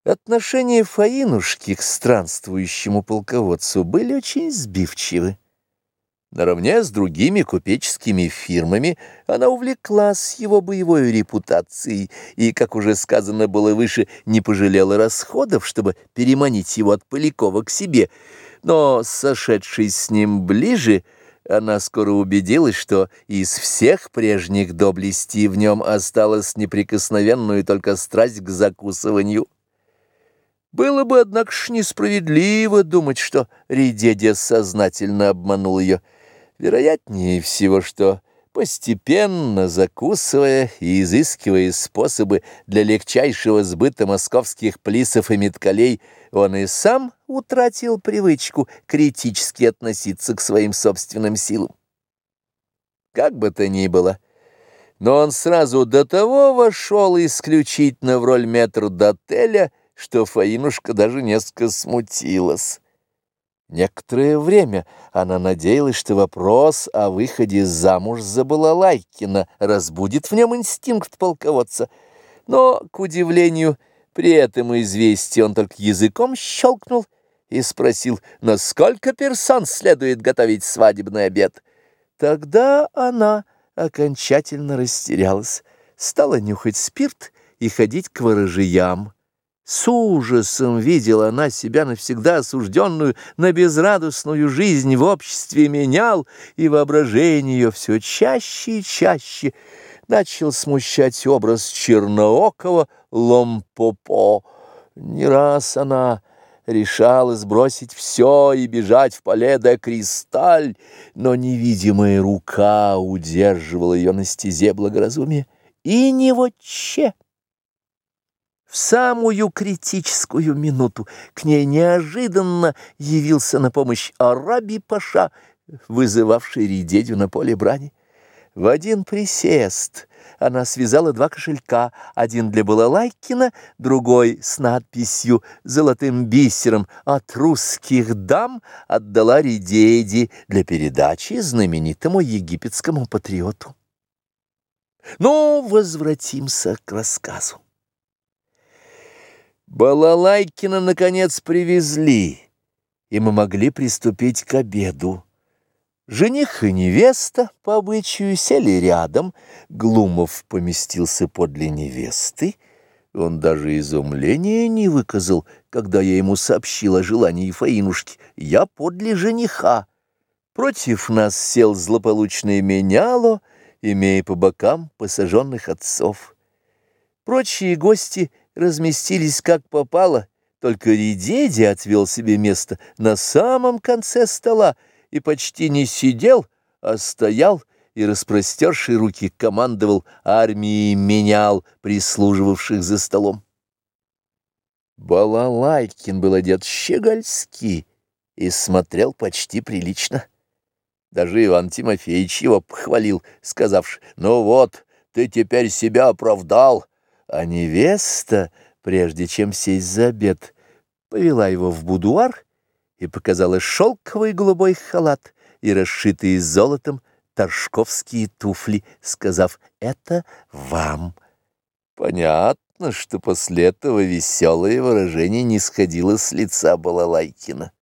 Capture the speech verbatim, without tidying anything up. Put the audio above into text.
Отношения Фаинушки к странствующему полководцу были очень сбивчивы. Наравне с другими купеческими фирмами она увлеклась его боевой репутацией и, как уже сказано было выше, не пожалела расходов, чтобы переманить его от Полякова к себе. Но, сошедшись с ним ближе, она скоро убедилась, что из всех прежних доблестей в нем осталась неприкосновенную только страсть к закусыванию. Было бы, однако ж, несправедливо думать, что Редедя сознательно обманул ее. Вероятнее всего, что, постепенно закусывая и изыскивая способы для легчайшего сбыта московских плисов и меткалей, он и сам утратил привычку критически относиться к своим собственным силам. Как бы то ни было, но он сразу до того вошел исключительно в роль метрдотеля, что Фаинушка даже несколько смутилась. Некоторое время она надеялась, что вопрос о выходе замуж за Балалайкина разбудит в нем инстинкт полководца, но, к удивлению, при этом известии он только языком щелкнул и спросил, на сколько персон следует готовить свадебный обед. Тогда она окончательно растерялась, стала нюхать спирт и ходить к ворожьям. С ужасом видела она себя навсегда осужденную на безрадостную жизнь в обществе менял, и воображение ее все чаще и чаще начал смущать образ черноокого Ломпопо. Не раз она решалась бросить все и бежать в Пале де Кристаль, но невидимая рука удерживала ее на стезе благоразумия, и не вотче. В самую критическую минуту к ней неожиданно явился на помощь Араби-паша, вызывавший Редедю на поле брани. В один присест она связала два кошелька, один для Балалайкина, другой с надписью золотым бисером «От русских дам» отдала Редеде для передачи знаменитому египетскому патриоту. Но возвратимся к рассказу. Балалайкина, наконец, привезли, и мы могли приступить к обеду. Жених и невеста по обычаю сели рядом, Глумов поместился подле невесты. Он даже изумления не выказал, когда я ему сообщил о желании Фаинушки. Я подле жениха. Против нас сел злополучный меняло, имея по бокам посаженных отцов. Прочие гости разместились как попало, только Редедя отвел себе место на самом конце стола и почти не сидел, а стоял и, распростерши руки, командовал армией менял, прислуживавших за столом. Балалайкин был одет щегольски и смотрел почти прилично. Даже Иван Тимофеевич его похвалил, сказавши: «Ну вот, ты теперь себя оправдал». А невеста, прежде чем сесть за обед, повела его в будуар и показала шелковый голубой халат и расшитые золотом торжковские туфли, сказав: «Это вам». Понятно, что после этого веселое выражение не сходило с лица Балалайкина.